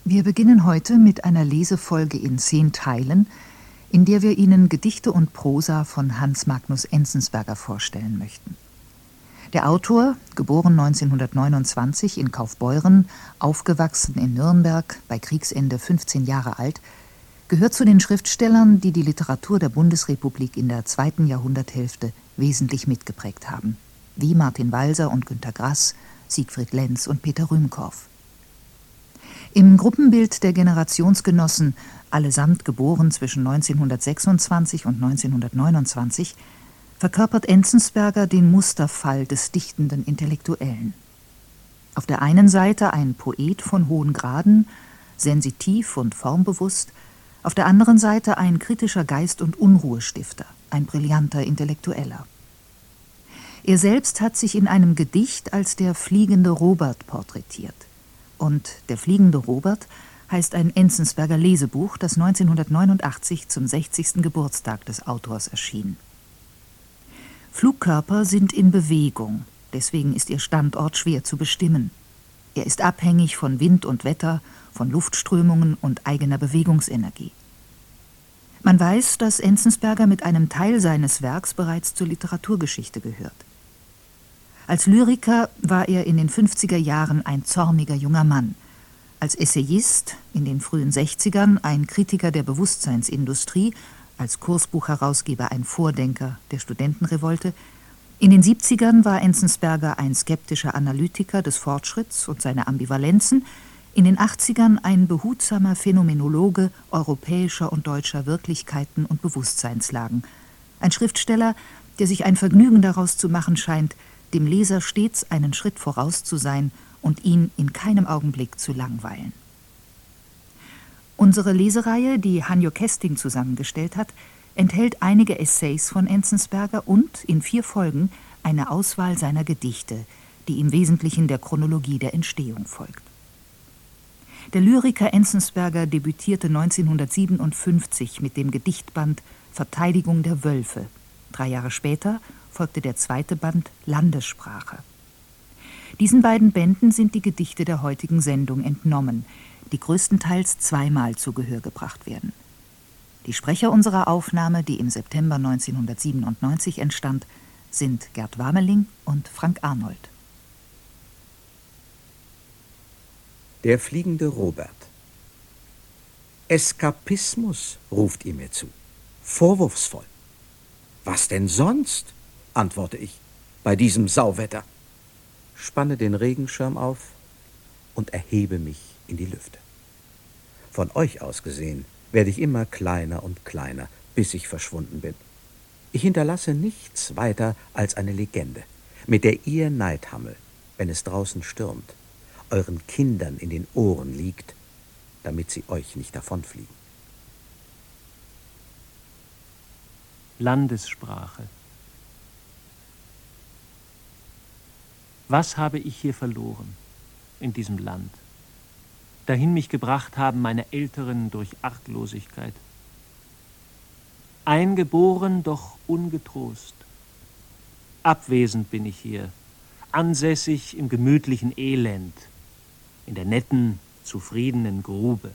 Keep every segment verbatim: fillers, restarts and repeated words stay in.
Wir beginnen heute mit einer Lesefolge in zehn Teilen, in der wir Ihnen Gedichte und Prosa von Hans Magnus Enzensberger vorstellen möchten. Der Autor, geboren neunzehnhundertneunundzwanzig in Kaufbeuren, aufgewachsen in Nürnberg, bei Kriegsende fünfzehn Jahre alt, gehört zu den Schriftstellern, die die Literatur der Bundesrepublik in der zweiten Jahrhunderthälfte wesentlich mitgeprägt haben, wie Martin Walser und Günter Grass, Siegfried Lenz und Peter Rühmkorff. Im Gruppenbild der Generationsgenossen, allesamt geboren zwischen neunzehnhundertsechsundzwanzig und neunzehnhundertneunundzwanzig, verkörpert Enzensberger den Musterfall des dichtenden Intellektuellen. Auf der einen Seite ein Poet von hohen Graden, sensitiv und formbewusst, auf der anderen Seite ein kritischer Geist- und Unruhestifter, ein brillanter Intellektueller. Er selbst hat sich in einem Gedicht als der fliegende Robert porträtiert. Und Der fliegende Robert heißt ein Enzensberger Lesebuch, das neunzehnhundertneunundachtzig zum sechzigsten Geburtstag des Autors erschien. Flugkörper sind in Bewegung, deswegen ist ihr Standort schwer zu bestimmen. Er ist abhängig von Wind und Wetter, von Luftströmungen und eigener Bewegungsenergie. Man weiß, dass Enzensberger mit einem Teil seines Werks bereits zur Literaturgeschichte gehört. Als Lyriker war er in den fünfziger Jahren ein zorniger junger Mann, als Essayist in den frühen sechzigern ein Kritiker der Bewusstseinsindustrie, als Kursbuchherausgeber ein Vordenker der Studentenrevolte. In den siebzigern war Enzensberger ein skeptischer Analytiker des Fortschritts und seiner Ambivalenzen, in den achtzigern ein behutsamer Phänomenologe europäischer und deutscher Wirklichkeiten und Bewusstseinslagen, ein Schriftsteller, der sich ein Vergnügen daraus zu machen scheint, dem Leser stets einen Schritt voraus zu sein und ihn in keinem Augenblick zu langweilen. Unsere Lesereihe, die Hanjo Kesting zusammengestellt hat, enthält einige Essays von Enzensberger und in vier Folgen eine Auswahl seiner Gedichte, die im Wesentlichen der Chronologie der Entstehung folgt. Der Lyriker Enzensberger debütierte neunzehnhundertsiebenundfünfzig mit dem Gedichtband Verteidigung der Wölfe. Drei Jahre später folgte der zweite Band Landessprache. Diesen beiden Bänden sind die Gedichte der heutigen Sendung entnommen, die größtenteils zweimal zu Gehör gebracht werden. Die Sprecher unserer Aufnahme, die im September neunzehnhundertsiebenundneunzig entstand, sind Gerd Wameling und Frank Arnold. Der fliegende Robert. Eskapismus, ruft ihr mir zu, vorwurfsvoll. Was denn sonst, antworte ich, bei diesem Sauwetter. Spanne den Regenschirm auf und erhebe mich in die Lüfte. Von euch aus gesehen werde ich immer kleiner und kleiner, bis ich verschwunden bin. Ich hinterlasse nichts weiter als eine Legende, mit der ihr Neidhammel, wenn es draußen stürmt, euren Kindern in den Ohren liegt, damit sie euch nicht davonfliegen. Landessprache. Was habe ich hier verloren, in diesem Land? Dahin mich gebracht haben meine Älteren durch Arglosigkeit. Eingeboren, doch ungetrost. Abwesend bin ich hier, ansässig im gemütlichen Elend, in der netten, zufriedenen Grube.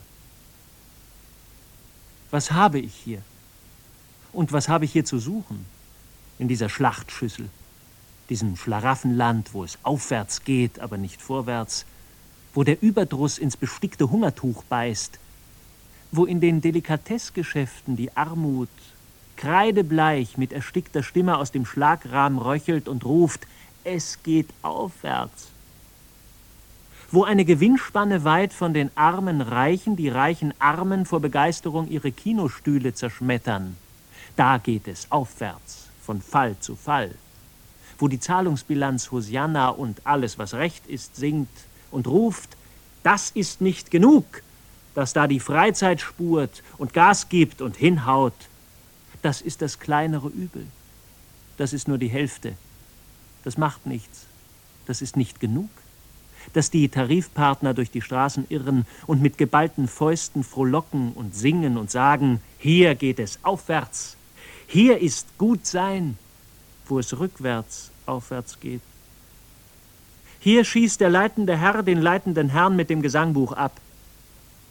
Was habe ich hier? Und was habe ich hier zu suchen? In dieser Schlachtschüssel, diesem Schlaraffenland, wo es aufwärts geht, aber nicht vorwärts, wo der Überdruss ins bestickte Hungertuch beißt, wo in den Delikatessgeschäften die Armut kreidebleich mit erstickter Stimme aus dem Schlagrahmen röchelt und ruft, es geht aufwärts. Wo eine Gewinnspanne weit von den armen Reichen die reichen Armen vor Begeisterung ihre Kinostühle zerschmettern, da geht es aufwärts, von Fall zu Fall. Wo die Zahlungsbilanz Hosianna und alles, was recht ist, singt und ruft, das ist nicht genug, dass da die Freizeit spurt und Gas gibt und hinhaut. Das ist das kleinere Übel. Das ist nur die Hälfte. Das macht nichts. Das ist nicht genug. Dass die Tarifpartner durch die Straßen irren und mit geballten Fäusten frohlocken und singen und sagen, hier geht es aufwärts. Hier ist gut sein, wo es rückwärts aufwärts geht. Hier schießt der leitende Herr den leitenden Herrn mit dem Gesangbuch ab.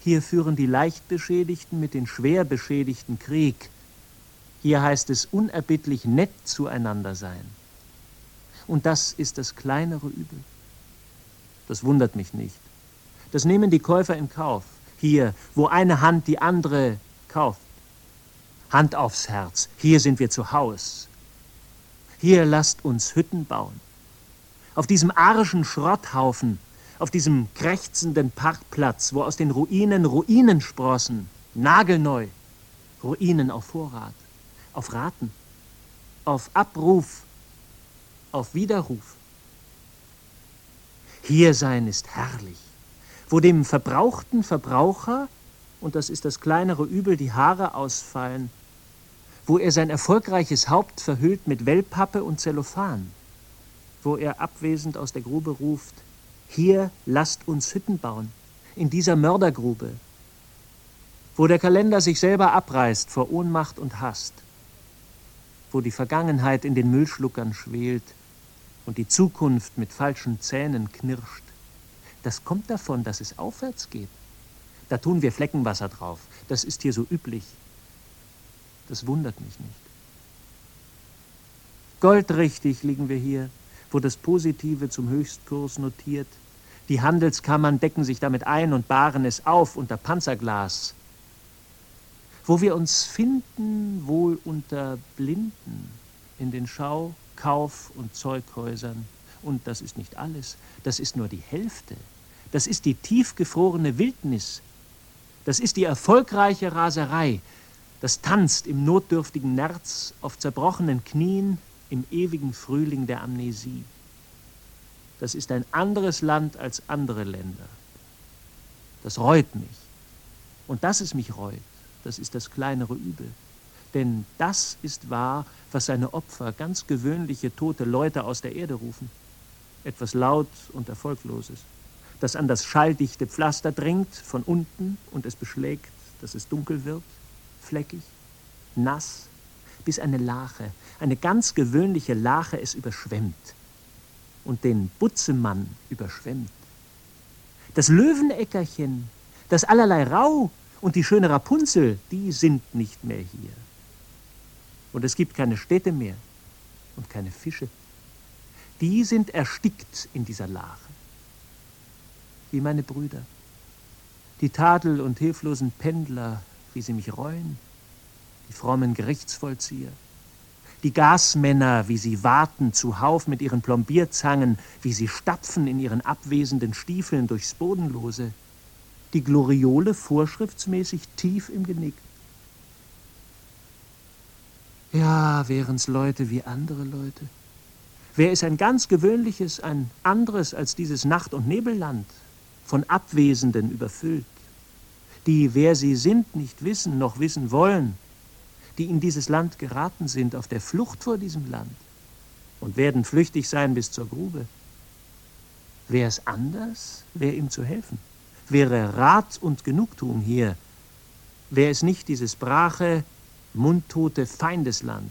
Hier führen die Leichtbeschädigten mit den Schwerbeschädigten Krieg. Hier heißt es unerbittlich nett zueinander sein. Und das ist das kleinere Übel. Das wundert mich nicht. Das nehmen die Käufer in Kauf. Hier, wo eine Hand die andere kauft. Hand aufs Herz, hier sind wir zu Haus. Hier lasst uns Hütten bauen. Auf diesem arischen Schrotthaufen, auf diesem krächzenden Parkplatz, wo aus den Ruinen Ruinen sprossen, nagelneu, Ruinen auf Vorrat, auf Raten, auf Abruf, auf Widerruf. Hier sein ist herrlich, wo dem verbrauchten Verbraucher, und das ist das kleinere Übel, die Haare ausfallen, wo er sein erfolgreiches Haupt verhüllt mit Wellpappe und Zellophan, wo er abwesend aus der Grube ruft, hier lasst uns Hütten bauen, in dieser Mördergrube, wo der Kalender sich selber abreißt vor Ohnmacht und Hast, wo die Vergangenheit in den Müllschluckern schwelt und die Zukunft mit falschen Zähnen knirscht. Das kommt davon, dass es aufwärts geht. Da tun wir Fleckenwasser drauf. Das ist hier so üblich. Das wundert mich nicht. Goldrichtig liegen wir hier, wo das Positive zum Höchstkurs notiert. Die Handelskammern decken sich damit ein und bahren es auf unter Panzerglas. Wo wir uns finden, wohl unter Blinden, in den Schau-, Kauf- und Zeughäusern. Und das ist nicht alles, das ist nur die Hälfte. Das ist die tiefgefrorene Wildnis. Das ist die erfolgreiche Raserei. Das tanzt im notdürftigen Nerz auf zerbrochenen Knien im ewigen Frühling der Amnesie. Das ist ein anderes Land als andere Länder. Das reut mich. Und dass es mich reut, das ist das kleinere Übel. Denn das ist wahr, was seine Opfer, ganz gewöhnliche tote Leute aus der Erde rufen. Etwas laut und Erfolgloses, das an das schalldichte Pflaster dringt von unten und es beschlägt, dass es dunkel wird, fleckig, nass, bis eine Lache, eine ganz gewöhnliche Lache es überschwemmt und den Butzemann überschwemmt. Das Löweneckerchen, das allerlei Rau und die schöne Rapunzel, die sind nicht mehr hier. Und es gibt keine Städte mehr und keine Fische. Die sind erstickt in dieser Lache. Wie meine Brüder, die Tadel- und hilflosen Pendler, wie sie mich reuen, die frommen Gerichtsvollzieher, die Gasmänner, wie sie warten zuhauf mit ihren Plombierzangen, wie sie stapfen in ihren abwesenden Stiefeln durchs Bodenlose, die Gloriole vorschriftsmäßig tief im Genick. Ja, wären's Leute wie andere Leute. Wäre es ein ganz gewöhnliches, ein anderes als dieses Nacht- und Nebelland, von Abwesenden überfüllt, die, wer sie sind, nicht wissen, noch wissen wollen, die in dieses Land geraten sind, auf der Flucht vor diesem Land und werden flüchtig sein bis zur Grube. Wäre es anders, wäre ihm zu helfen. Wäre Rat und Genugtuung hier, wäre es nicht dieses brache, mundtote Feindesland.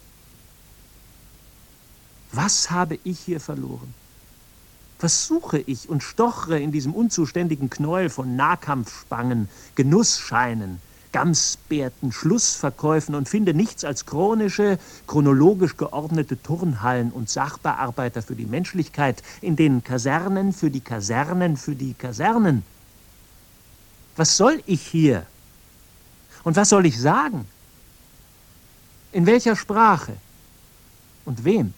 Was habe ich hier verloren? Was suche ich und stochere in diesem unzuständigen Knäuel von Nahkampfspangen, Genussscheinen, Gamsbärten, Schlussverkäufen und finde nichts als chronische, chronologisch geordnete Turnhallen und Sachbearbeiter für die Menschlichkeit in den Kasernen, für die Kasernen, für die Kasernen. Was soll ich hier? Und was soll ich sagen? In welcher Sprache? Und wem?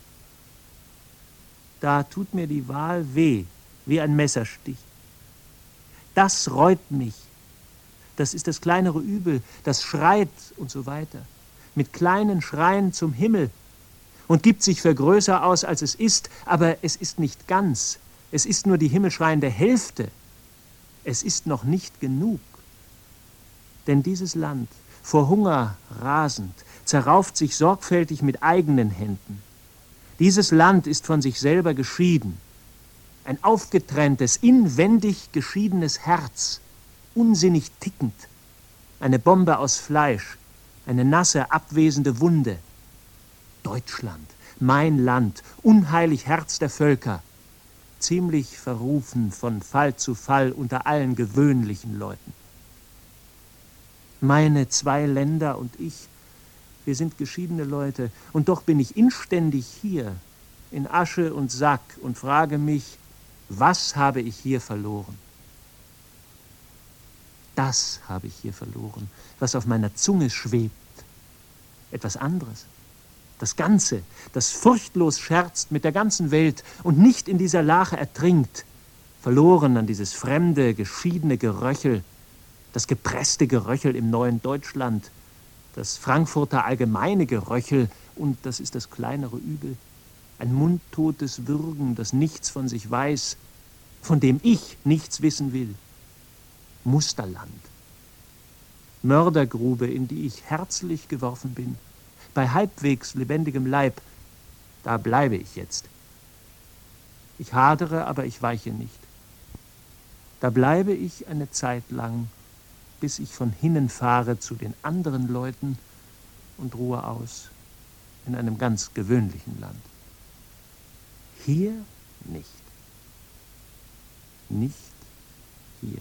Da tut mir die Wahl weh, wie ein Messerstich. Das reut mich. Das ist das kleinere Übel, das schreit und so weiter. Mit kleinen Schreien zum Himmel und gibt sich für größer aus, als es ist, aber es ist nicht ganz. Es ist nur die himmelschreiende Hälfte. Es ist noch nicht genug. Denn dieses Land, vor Hunger rasend, zerrauft sich sorgfältig mit eigenen Händen. Dieses Land ist von sich selber geschieden. Ein aufgetrenntes, inwendig geschiedenes Herz, unsinnig tickend. Eine Bombe aus Fleisch, eine nasse, abwesende Wunde. Deutschland, mein Land, unheilig Herz der Völker. ziemlich verrufen von Fall zu Fall unter allen gewöhnlichen Leuten. Meine zwei Länder und ich, wir sind geschiedene Leute, und doch bin ich inständig hier, in Asche und Sack, und frage mich, was habe ich hier verloren? Das habe ich hier verloren, was auf meiner Zunge schwebt. Etwas anderes. Das Ganze, das furchtlos scherzt mit der ganzen Welt und nicht in dieser Lache ertrinkt, verloren an dieses fremde, geschiedene Geröchel, das gepresste Geröchel im neuen Deutschland, das Frankfurter allgemeine Geröchel, und das ist das kleinere Übel, ein mundtotes Würgen, das nichts von sich weiß, von dem ich nichts wissen will. Musterland. Mördergrube, in die ich herzlich geworfen bin, bei halbwegs lebendigem Leib, da bleibe ich jetzt. Ich hadere, aber ich weiche nicht. Da bleibe ich eine Zeit lang, bis ich von hinnen fahre zu den anderen Leuten und ruhe aus, in einem ganz gewöhnlichen Land. Hier nicht. Nicht hier.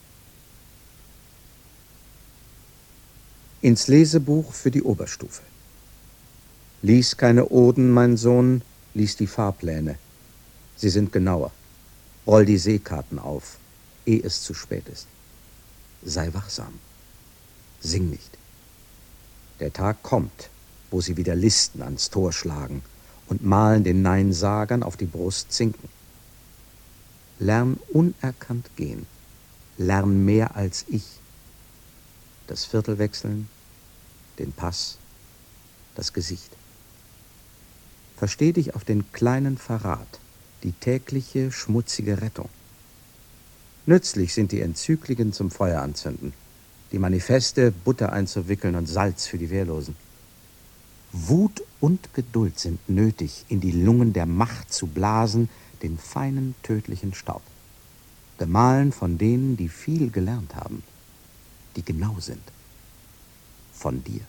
Ins Lesebuch für die Oberstufe. Lies keine Oden, mein Sohn, lies die Fahrpläne. Sie sind genauer. Roll die Seekarten auf, ehe es zu spät ist. Sei wachsam. Sing nicht. Der Tag kommt, wo sie wieder Listen ans Tor schlagen und malen den Neinsagern auf die Brust zinken. Lern unerkannt gehen. Lern mehr als ich. Das Viertel wechseln, den Pass, das Gesicht. Versteh dich auf den kleinen Verrat, die tägliche, schmutzige Rettung. Nützlich sind die Enzykliken zum Feuer anzünden, die Manifeste, Butter einzuwickeln und Salz für die Wehrlosen. Wut und Geduld sind nötig, in die Lungen der Macht zu blasen, den feinen, tödlichen Staub. Gemahlen von denen, die viel gelernt haben, die genau sind. Von dir.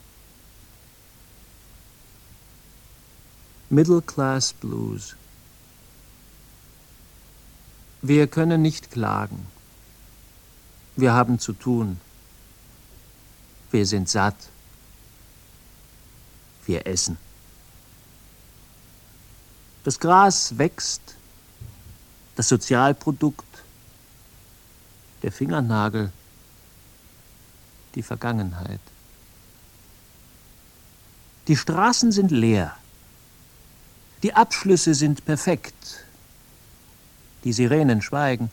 Middle Class Blues. Wir können nicht klagen. Wir haben zu tun. Wir sind satt. Wir essen. Das Gras wächst, das Sozialprodukt, der Fingernagel, die Vergangenheit. Die Straßen sind leer. Die Abschlüsse sind perfekt. Die Sirenen schweigen.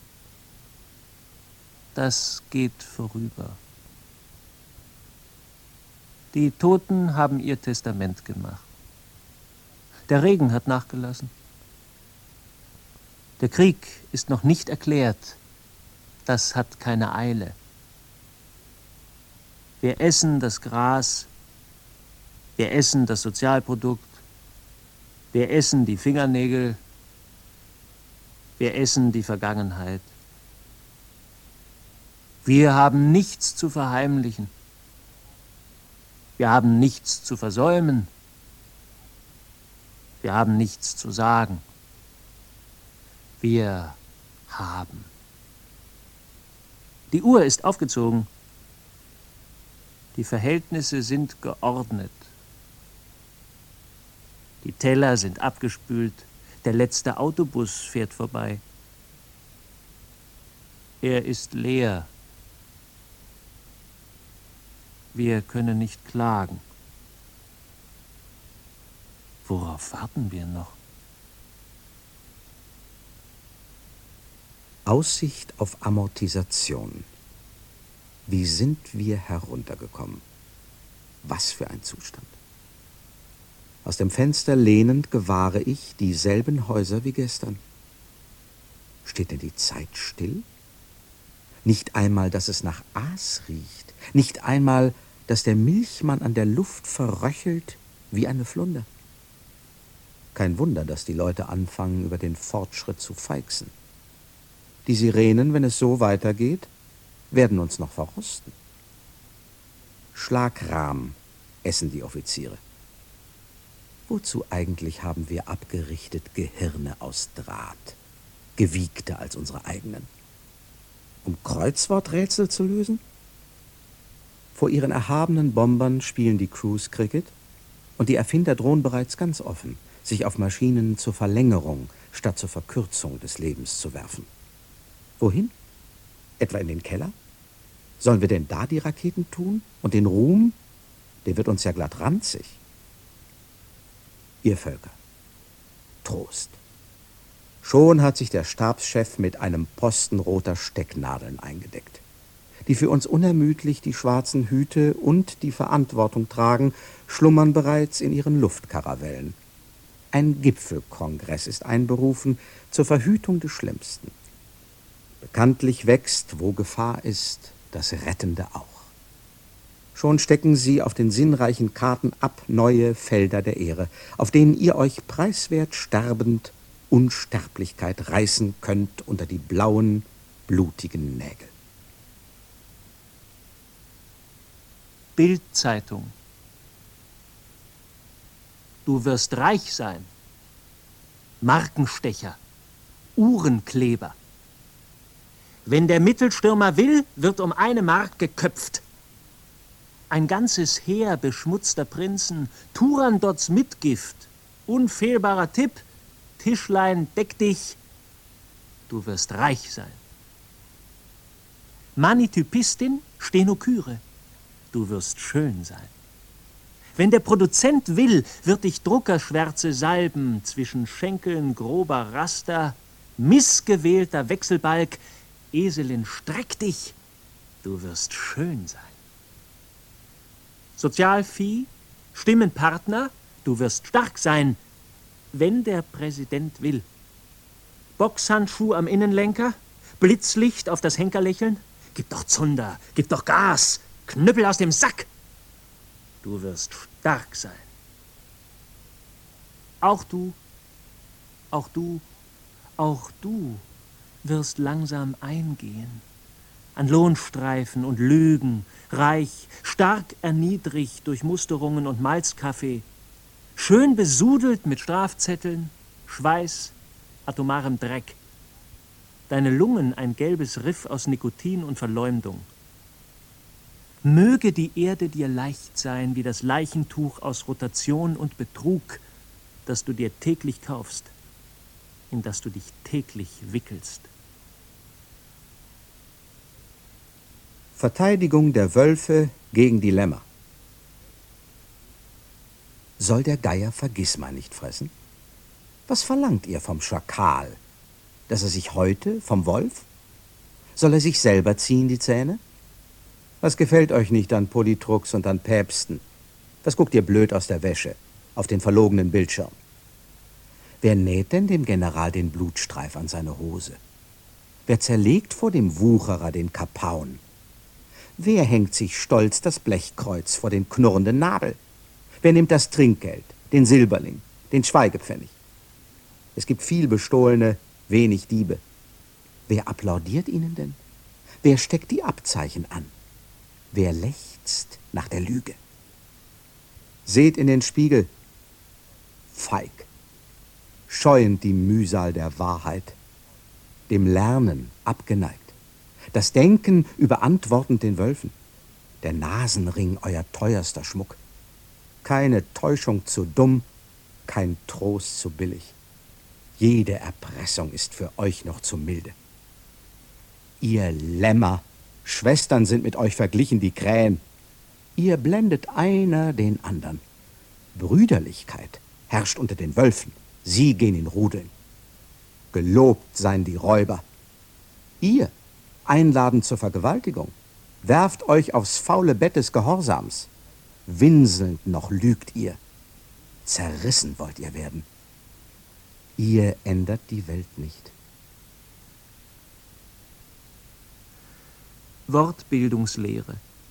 Das geht vorüber. Die Toten haben ihr Testament gemacht. Der Regen hat nachgelassen. Der Krieg ist noch nicht erklärt. Das hat keine Eile. Wir essen das Gras. Wir essen das Sozialprodukt. Wir essen die Fingernägel. Wir essen die Vergangenheit. Wir haben nichts zu verheimlichen. Wir haben nichts zu versäumen. Wir haben nichts zu sagen. Wir haben. Die Uhr ist aufgezogen. Die Verhältnisse sind geordnet. Die Teller sind abgespült. Der letzte Autobus fährt vorbei. Er ist leer. Wir können nicht klagen. Worauf warten wir noch? Aussicht auf Amortisation. Wie sind wir heruntergekommen? Was für ein Zustand. Aus dem Fenster lehnend gewahre ich dieselben Häuser wie gestern. Steht denn die Zeit still? Nicht einmal, dass es nach Aas riecht. Nicht einmal, dass der Milchmann an der Luft verröchelt wie eine Flunder. Kein Wunder, dass die Leute anfangen, über den Fortschritt zu feixen. Die Sirenen, wenn es so weitergeht, werden uns noch verrosten. Schlagrahm essen die Offiziere. Wozu eigentlich haben wir abgerichtet Gehirne aus Draht, gewiegter als unsere eigenen? Um Kreuzworträtsel zu lösen? Vor ihren erhabenen Bombern spielen die Crews Cricket und die Erfinder drohen bereits ganz offen, sich auf Maschinen zur Verlängerung statt zur Verkürzung des Lebens zu werfen. Wohin? Etwa in den Keller? Sollen wir denn da die Raketen tun? Und den Ruhm? Der wird uns ja glatt ranzig. Ihr Völker, Trost. Schon hat sich der Stabschef mit einem Posten roter Stecknadeln eingedeckt, die für uns unermüdlich die schwarzen Hüte und die Verantwortung tragen, schlummern bereits in ihren Luftkaravellen. Ein Gipfelkongress ist einberufen zur Verhütung des Schlimmsten. Bekanntlich wächst, wo Gefahr ist, das Rettende auch. Schon stecken sie auf den sinnreichen Karten ab neue Felder der Ehre, auf denen ihr euch preiswert sterbend Unsterblichkeit reißen könnt unter die blauen, blutigen Nägel. Bild-Zeitung. Du wirst reich sein. Markenstecher. Uhrenkleber. Wenn der Mittelstürmer will, wird um eine Mark geköpft. Ein ganzes Heer beschmutzter Prinzen, Turandots Mitgift, unfehlbarer Tipp, Tischlein, deck dich, du wirst reich sein. Manitypistin, Stenokyre, du wirst schön sein. Wenn der Produzent will, wird dich Druckerschwärze salben, zwischen Schenkeln grober Raster, missgewählter Wechselbalg, Eselin, streck dich, du wirst schön sein. Sozialvieh, Stimmenpartner, du wirst stark sein, wenn der Präsident will. Boxhandschuh am Innenlenker, Blitzlicht auf das Henkerlächeln, gib doch Zunder, gib doch Gas, Knüppel aus dem Sack. Du wirst stark sein. Auch du, auch du, auch du wirst langsam eingehen. An Lohnstreifen und Lügen, reich, stark erniedrigt durch Musterungen und Malzkaffee, schön besudelt mit Strafzetteln, Schweiß, atomarem Dreck. Deine Lungen ein gelbes Riff aus Nikotin und Verleumdung. Möge die Erde dir leicht sein wie das Leichentuch aus Rotation und Betrug, das du dir täglich kaufst, in das du dich täglich wickelst. Verteidigung der Wölfe gegen die Lämmer. Soll der Geier Vergissmal nicht fressen? Was verlangt ihr vom Schakal? Dass er sich heute vom Wolf? Soll er sich selber ziehen, die Zähne? Was gefällt euch nicht an Politruks und an Päpsten? Was guckt ihr blöd aus der Wäsche, auf den verlogenen Bildschirm? Wer näht denn dem General den Blutstreif an seine Hose? Wer zerlegt vor dem Wucherer den Kapaun? Wer hängt sich stolz das Blechkreuz vor den knurrenden Nabel? Wer nimmt das Trinkgeld, den Silberling, den Schweigepfennig? Es gibt viel Bestohlene, wenig Diebe. Wer applaudiert ihnen denn? Wer steckt die Abzeichen an? Wer lechzt nach der Lüge? Seht in den Spiegel, feig, scheuend die Mühsal der Wahrheit, dem Lernen abgeneigt, das Denken überantwortend den Wölfen, der Nasenring euer teuerster Schmuck. Keine Täuschung zu dumm, kein Trost zu billig. Jede Erpressung ist für euch noch zu milde. Ihr Lämmer, Schwestern sind mit euch verglichen wie Krähen. Ihr blendet einer den andern. Brüderlichkeit herrscht unter den Wölfen. Sie gehen in Rudeln. Gelobt seien die Räuber. Ihr, einladend zur Vergewaltigung, werft euch aufs faule Bett des Gehorsams. Winselnd noch lügt ihr. Zerrissen wollt ihr werden. Ihr ändert die Welt nicht. Wortbildungslehre.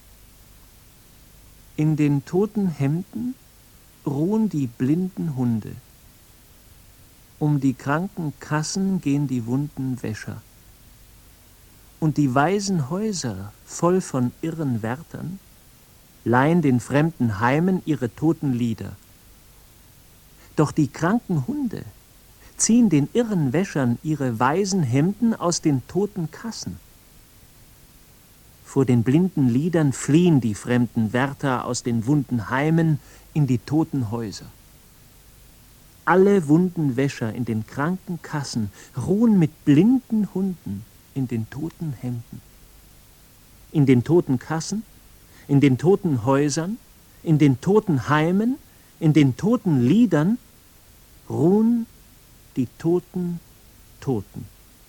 In den toten Hemden ruhen die blinden Hunde. Um die kranken Kassen gehen die wunden Wäscher. Und die weisen Häuser, voll von irren Wärtern, leihen den fremden Heimen ihre toten Lieder. Doch die kranken Hunde ziehen den irren Wäschern ihre weißen Hemden aus den toten Kassen. Vor den blinden Liedern fliehen die fremden Wärter aus den wunden Heimen in die toten Häuser. Alle wunden Wäscher in den kranken Kassen ruhen mit blinden Hunden in den toten Hemden. In den toten Kassen, in den toten Häusern, in den toten Heimen, in den toten Liedern ruhen die toten Toten.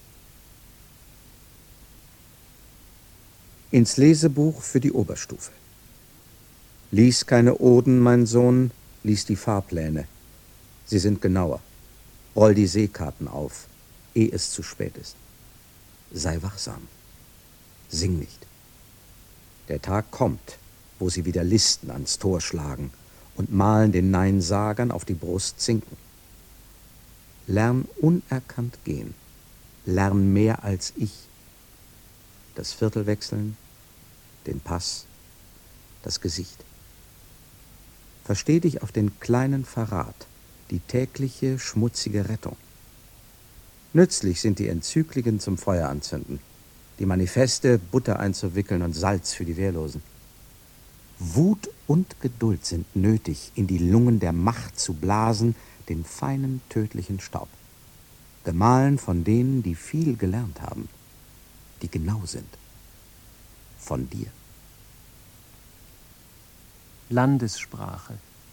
Ins Lesebuch für die Oberstufe. Lies keine Oden, mein Sohn, lies die Fahrpläne. Sie sind genauer. Roll die Seekarten auf, ehe es zu spät ist. Sei wachsam. Sing nicht. Der Tag kommt, wo sie wieder Listen ans Tor schlagen und malen den Neinsagern auf die Brust Zinken. Lern unerkannt gehen. Lern mehr als ich. Das Viertel wechseln, den Pass, das Gesicht. Versteh dich auf den kleinen Verrat, die tägliche schmutzige Rettung. Nützlich sind die Enzykliken zum Feuer anzünden, die Manifeste, Butter einzuwickeln und Salz für die Wehrlosen. Wut und Geduld sind nötig, in die Lungen der Macht zu blasen, den feinen, tödlichen Staub. Gemahlen von denen, die viel gelernt haben, die genau sind. Von dir. Landessprache.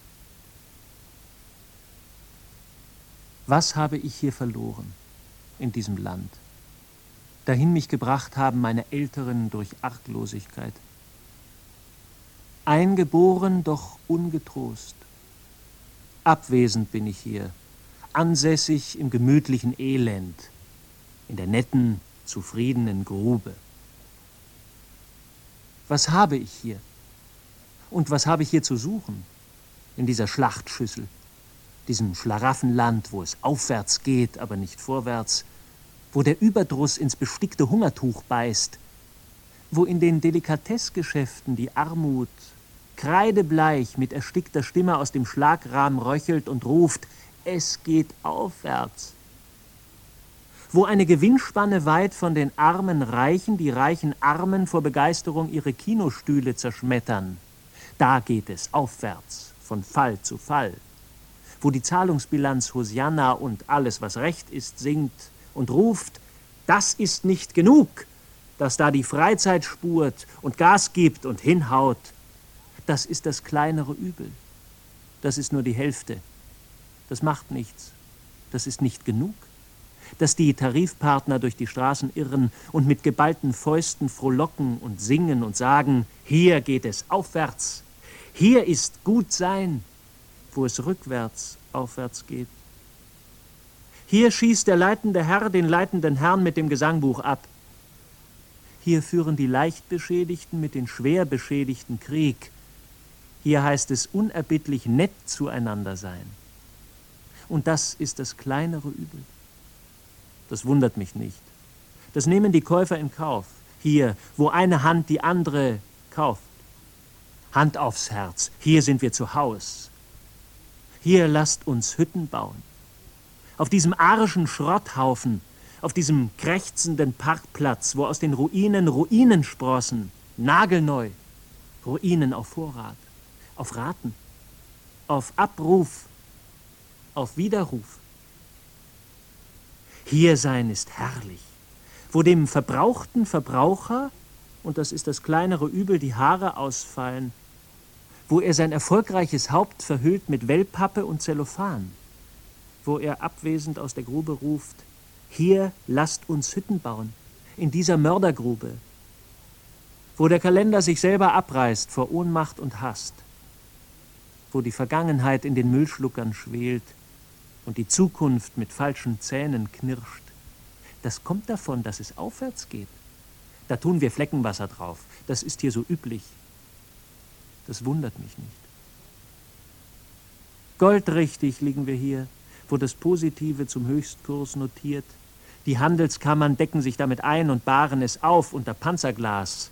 Was habe ich hier verloren in diesem Land? Dahin mich gebracht haben meine Älteren durch Arglosigkeit. Eingeboren, doch ungetrost. Abwesend bin ich hier, ansässig im gemütlichen Elend, in der netten, zufriedenen Grube. Was habe ich hier? Und was habe ich hier zu suchen? In dieser Schlachtschüssel, diesem Schlaraffenland, wo es aufwärts geht, aber nicht vorwärts, wo der Überdruss ins bestickte Hungertuch beißt, wo in den Delikatessgeschäften die Armut kreidebleich mit erstickter Stimme aus dem Schlagrahmen röchelt und ruft, es geht aufwärts. Wo eine Gewinnspanne weit von den armen Reichen die reichen Armen vor Begeisterung ihre Kinostühle zerschmettern, da geht es aufwärts, von Fall zu Fall. Wo die Zahlungsbilanz Hosianna und alles, was recht ist, singt und ruft, das ist nicht genug, dass da die Freizeit spurt und Gas gibt und hinhaut. Das ist das kleinere Übel. Das ist nur die Hälfte. Das macht nichts. Das ist nicht genug. Dass die Tarifpartner durch die Straßen irren und mit geballten Fäusten frohlocken und singen und sagen, hier geht es aufwärts. Hier ist gut sein, wo es rückwärts aufwärts geht. Hier schießt der leitende Herr den leitenden Herrn mit dem Gesangbuch ab. Hier führen die Leichtbeschädigten mit den Schwerbeschädigten Krieg. Hier heißt es unerbittlich nett zueinander sein. Und das ist das kleinere Übel. Das wundert mich nicht. Das nehmen die Käufer in Kauf. Hier, wo eine Hand die andere kauft. Hand aufs Herz, hier sind wir zu Haus. Hier lasst uns Hütten bauen. Auf diesem arischen Schrotthaufen, auf diesem krächzenden Parkplatz, wo aus den Ruinen Ruinen sprossen, nagelneu, Ruinen auf Vorrat, auf Raten, auf Abruf, auf Widerruf. Hier sein ist herrlich, wo dem verbrauchten Verbraucher, und das ist das kleinere Übel, die Haare ausfallen, wo er sein erfolgreiches Haupt verhüllt mit Wellpappe und Zellophan, wo er abwesend aus der Grube ruft, hier lasst uns Hütten bauen, in dieser Mördergrube, wo der Kalender sich selber abreißt vor Ohnmacht und Hast, wo die Vergangenheit in den Müllschluckern schwelt und die Zukunft mit falschen Zähnen knirscht. Das kommt davon, dass es aufwärts geht. Da tun wir Fleckenwasser drauf. Das ist hier so üblich. Das wundert mich nicht. Goldrichtig liegen wir hier, wo das Positive zum Höchstkurs notiert. Die Handelskammern decken sich damit ein und bahren es auf unter Panzerglas.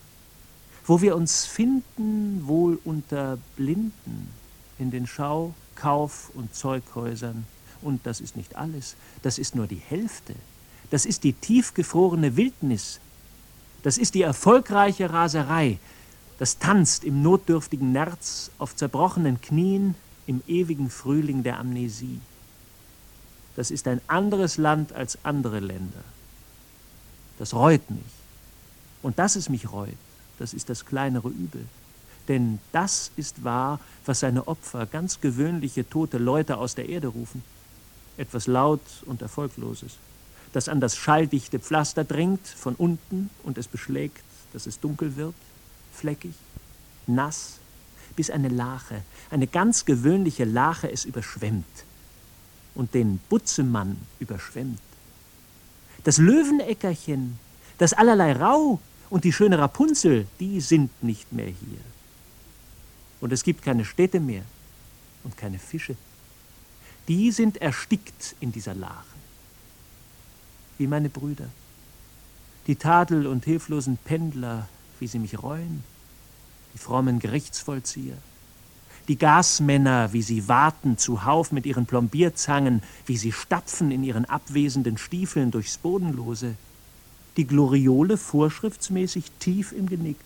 Wo wir uns finden, wohl unter Blinden, in den Schau Kauf- und Zeughäusern. Und das ist nicht alles, das ist nur die Hälfte. Das ist die tiefgefrorene Wildnis. Das ist die erfolgreiche Raserei. Das tanzt im notdürftigen Nerz auf zerbrochenen Knien im ewigen Frühling der Amnesie. Das ist ein anderes Land als andere Länder. Das reut mich. Und dass es mich reut, das ist das kleinere Übel. Denn das ist wahr, was seine Opfer, ganz gewöhnliche tote Leute aus der Erde rufen. Etwas laut und Erfolgloses, das an das schalldichte Pflaster dringt von unten und es beschlägt, dass es dunkel wird, fleckig, nass, bis eine Lache, eine ganz gewöhnliche Lache es überschwemmt und den Butzemann überschwemmt. Das Löweneckerchen, das allerlei Rau und die schöne Rapunzel, die sind nicht mehr hier. Und es gibt keine Städte mehr und keine Fische. Die sind erstickt in dieser Lache. Wie meine Brüder. Die Tadel- und hilflosen Pendler, wie sie mich reuen. Die frommen Gerichtsvollzieher. Die Gasmänner, wie sie warten zuhauf mit ihren Plombierzangen, wie sie stapfen in ihren abwesenden Stiefeln durchs Bodenlose. Die Gloriole vorschriftsmäßig tief im Genick.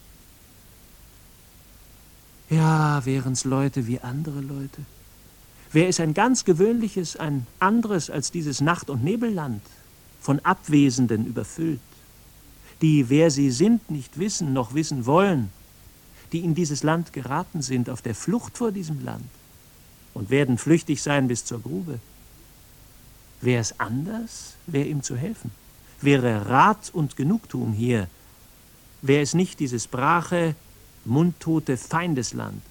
Ja, wären's Leute wie andere Leute. Wäre es ein ganz gewöhnliches, ein anderes als dieses Nacht- und Nebelland, von Abwesenden überfüllt, die, wer sie sind, nicht wissen, noch wissen wollen, die in dieses Land geraten sind, auf der Flucht vor diesem Land und werden flüchtig sein bis zur Grube. Wäre es anders, wäre ihm zu helfen. Wäre Rat und Genugtuung hier, wäre es nicht dieses brache, mundtote Feindesland.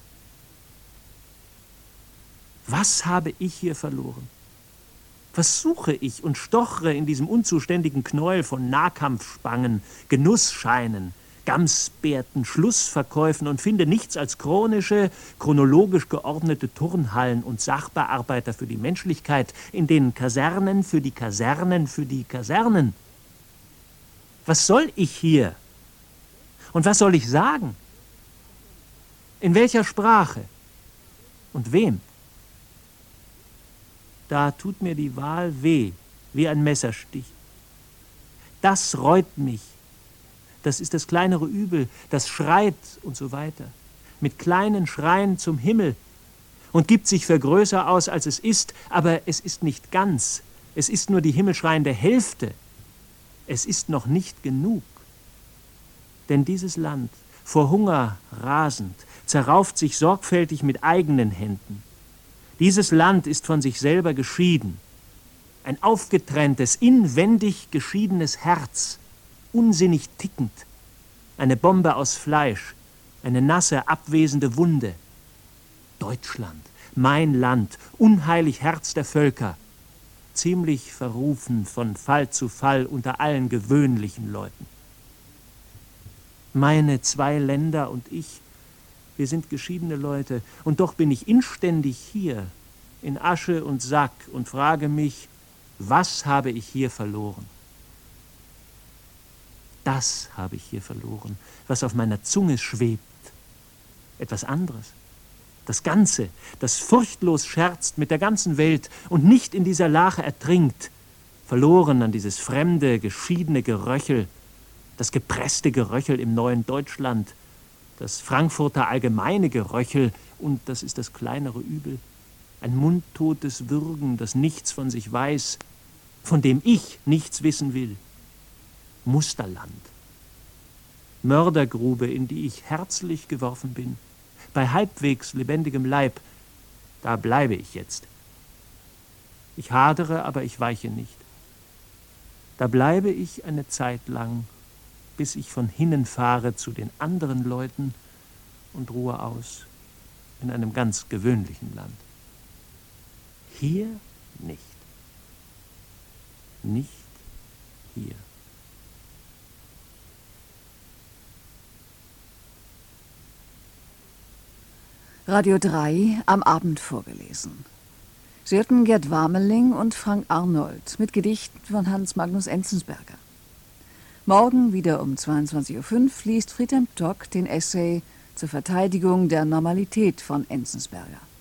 Was habe ich hier verloren? Was suche ich und stochere in diesem unzuständigen Knäuel von Nahkampfspangen, Genussscheinen, Gamsbärten, Schlussverkäufen und finde nichts als chronische, chronologisch geordnete Turnhallen und Sachbearbeiter für die Menschlichkeit, in denen Kasernen für die Kasernen für die Kasernen. Was soll ich hier? Und was soll ich sagen? In welcher Sprache? Und wem? Da tut mir die Wahl weh, wie ein Messerstich. Das reut mich. Das ist das kleinere Übel, das schreit und so weiter. Mit kleinen Schreien zum Himmel und gibt sich für größer aus, als es ist, aber es ist nicht ganz. Es ist nur die himmelschreiende Hälfte. Es ist noch nicht genug. Denn dieses Land, vor Hunger rasend, zerrauft sich sorgfältig mit eigenen Händen. Dieses Land ist von sich selber geschieden. Ein aufgetrenntes, inwendig geschiedenes Herz, unsinnig tickend. Eine Bombe aus Fleisch, eine nasse, abwesende Wunde. Deutschland, mein Land, unheilig Herz der Völker, ziemlich verrufen von Fall zu Fall unter allen gewöhnlichen Leuten. Meine zwei Länder und ich, wir sind geschiedene Leute, und doch bin ich inständig hier, in Asche und Sack, und frage mich, was habe ich hier verloren? Das habe ich hier verloren, was auf meiner Zunge schwebt. Etwas anderes. Das Ganze, das furchtlos scherzt mit der ganzen Welt und nicht in dieser Lache ertrinkt, verloren an dieses fremde, geschiedene Geröchel, das gepresste Geröchel im neuen Deutschland, das Frankfurter allgemeine Geröchel, und das ist das kleinere Übel, ein mundtotes Würgen, das nichts von sich weiß, von dem ich nichts wissen will. Musterland. Mördergrube, in die ich herzlich geworfen bin, bei halbwegs lebendigem Leib, da bleibe ich jetzt. Ich hadere, aber ich weiche nicht. Da bleibe ich eine Zeit lang, bis ich von hinnen fahre zu den anderen Leuten und ruhe aus in einem ganz gewöhnlichen Land. Hier nicht. Nicht hier. Radio drei am Abend vorgelesen. Sie hörten Gerd Warmeling und Frank Arnold mit Gedichten von Hans Magnus Enzensberger. Morgen wieder um zweiundzwanzig Uhr fünf liest Friedhelm Tock den Essay zur Verteidigung der Normalität von Enzensberger.